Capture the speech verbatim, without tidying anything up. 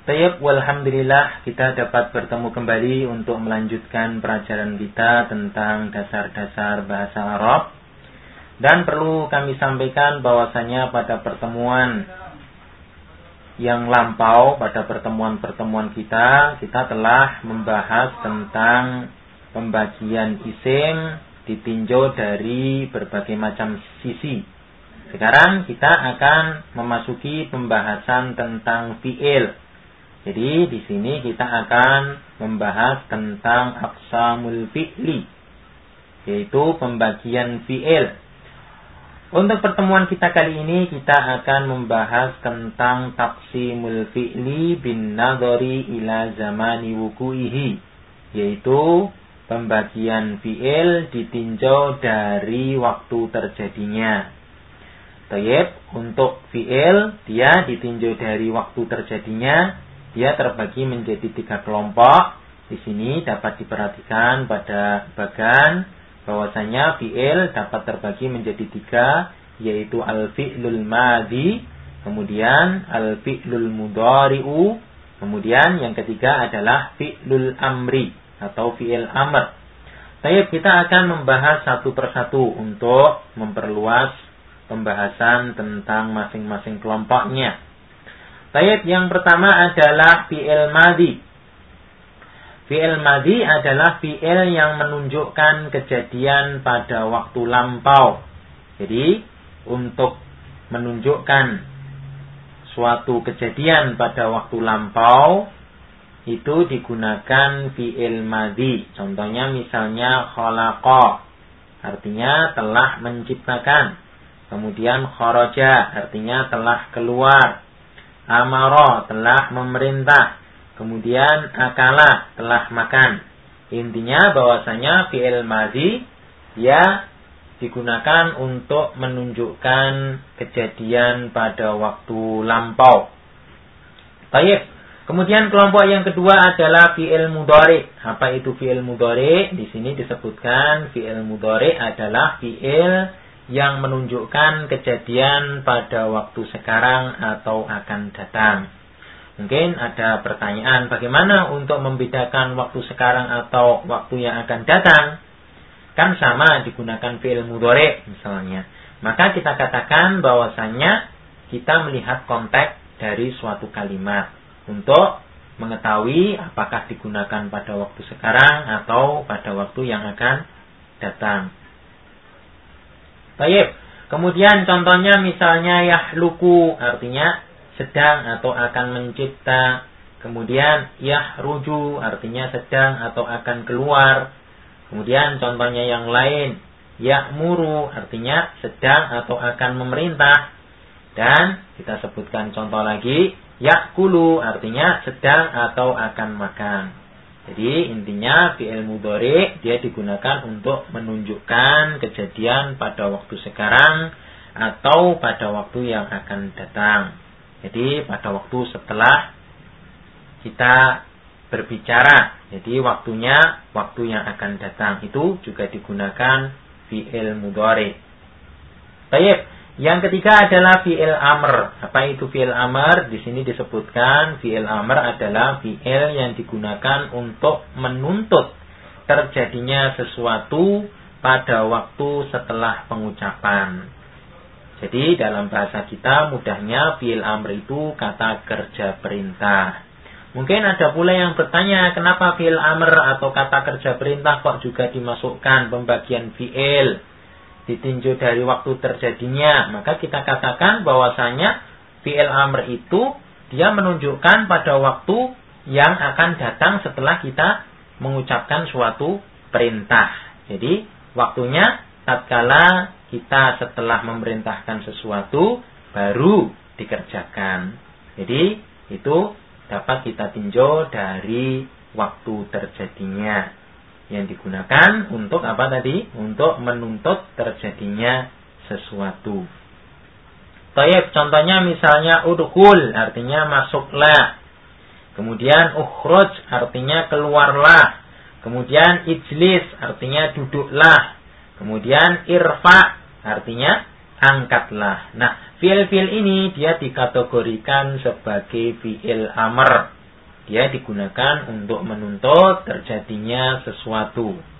Tayyib, walhamdulillah kita dapat bertemu kembali untuk melanjutkan pelajaran kita tentang dasar-dasar bahasa Arab. Dan perlu kami sampaikan bahwasanya pada pertemuan yang lampau, pada pertemuan-pertemuan kita, kita telah membahas tentang pembagian isim ditinjau dari berbagai macam sisi. Sekarang kita akan memasuki pembahasan tentang fi'il. Jadi di sini kita akan membahas tentang aqsamul fi'li, yaitu pembagian fi'il. Untuk pertemuan kita kali ini kita akan membahas tentang taqsimul fi'li bin nadhari ila zamani wuku'ihi, yaitu pembagian fi'il ditinjau dari waktu terjadinya. Tayyib, untuk fi'il dia ditinjau dari waktu terjadinya. Dia terbagi menjadi tiga kelompok. Di sini dapat diperhatikan pada bagan bahwasanya fi'il dapat terbagi menjadi tiga, yaitu al-fi'lul madhi, kemudian al-fi'lul mudhari'u, kemudian yang ketiga adalah fi'lul amri atau fi'il amr. Baik, kita akan membahas satu persatu untuk memperluas pembahasan tentang masing-masing kelompoknya. Baik, yang pertama adalah fi'il madhi. Fi'il madhi adalah fi'il yang menunjukkan kejadian pada waktu lampau. Jadi, untuk menunjukkan suatu kejadian pada waktu lampau, itu digunakan fi'il madhi. Contohnya misalnya khalaqa, artinya telah menciptakan. Kemudian kharaja, artinya telah keluar. Amara, telah memerintah. Kemudian akala, telah makan. Intinya bahwasanya fi'il madhi dia digunakan untuk menunjukkan kejadian pada waktu lampau. Baik. Kemudian kelompok yang kedua adalah fi'il mudhari. Apa itu fi'il mudhari? Di sini disebutkan fi'il mudhari adalah fi'il yang menunjukkan kejadian pada waktu sekarang atau akan datang. Mungkin ada pertanyaan, bagaimana untuk membedakan waktu sekarang atau waktu yang akan datang? Kan sama digunakan fi'il mudhari misalnya. Maka kita katakan bahwasanya kita melihat konteks dari suatu kalimat untuk mengetahui apakah digunakan pada waktu sekarang atau pada waktu yang akan datang. Baik. Kemudian contohnya misalnya yahluku, artinya sedang atau akan mencipta. Kemudian yahruju, artinya sedang atau akan keluar. Kemudian contohnya yang lain, ya'muru, artinya sedang atau akan memerintah. Dan kita sebutkan contoh lagi, ya'kulu, artinya sedang atau akan makan. Jadi intinya fi'il mudhari dia digunakan untuk menunjukkan kejadian pada waktu sekarang atau pada waktu yang akan datang. Jadi pada waktu setelah kita berbicara. Jadi waktunya waktu yang akan datang itu juga digunakan fi'il mudhari. Baik. Yang ketiga adalah fi'il amr. Apa itu fi'il amr? Di sini disebutkan fi'il amr adalah fi'il yang digunakan untuk menuntut terjadinya sesuatu pada waktu setelah pengucapan. Jadi dalam bahasa kita mudahnya fi'il amr itu kata kerja perintah. Mungkin ada pula yang bertanya, kenapa fi'il amr atau kata kerja perintah kok juga dimasukkan pembagian fi'il ditinjau dari waktu terjadinya? Maka kita katakan bahwasanya fi'il amr itu dia menunjukkan pada waktu yang akan datang setelah kita mengucapkan suatu perintah. Jadi waktunya tatkala kita setelah memerintahkan sesuatu baru dikerjakan. Jadi itu dapat kita tinjau dari waktu terjadinya, yang digunakan untuk apa tadi? Untuk menuntut terjadinya sesuatu. Baik, contohnya misalnya udkhul, artinya masuklah. Kemudian ukhruj, artinya keluarlah. Kemudian ijlis, artinya duduklah. Kemudian irfa, artinya angkatlah. Nah, Fiil-fiil ini dia dikategorikan sebagai fiil amr. Dia digunakan untuk menuntut terjadinya sesuatu.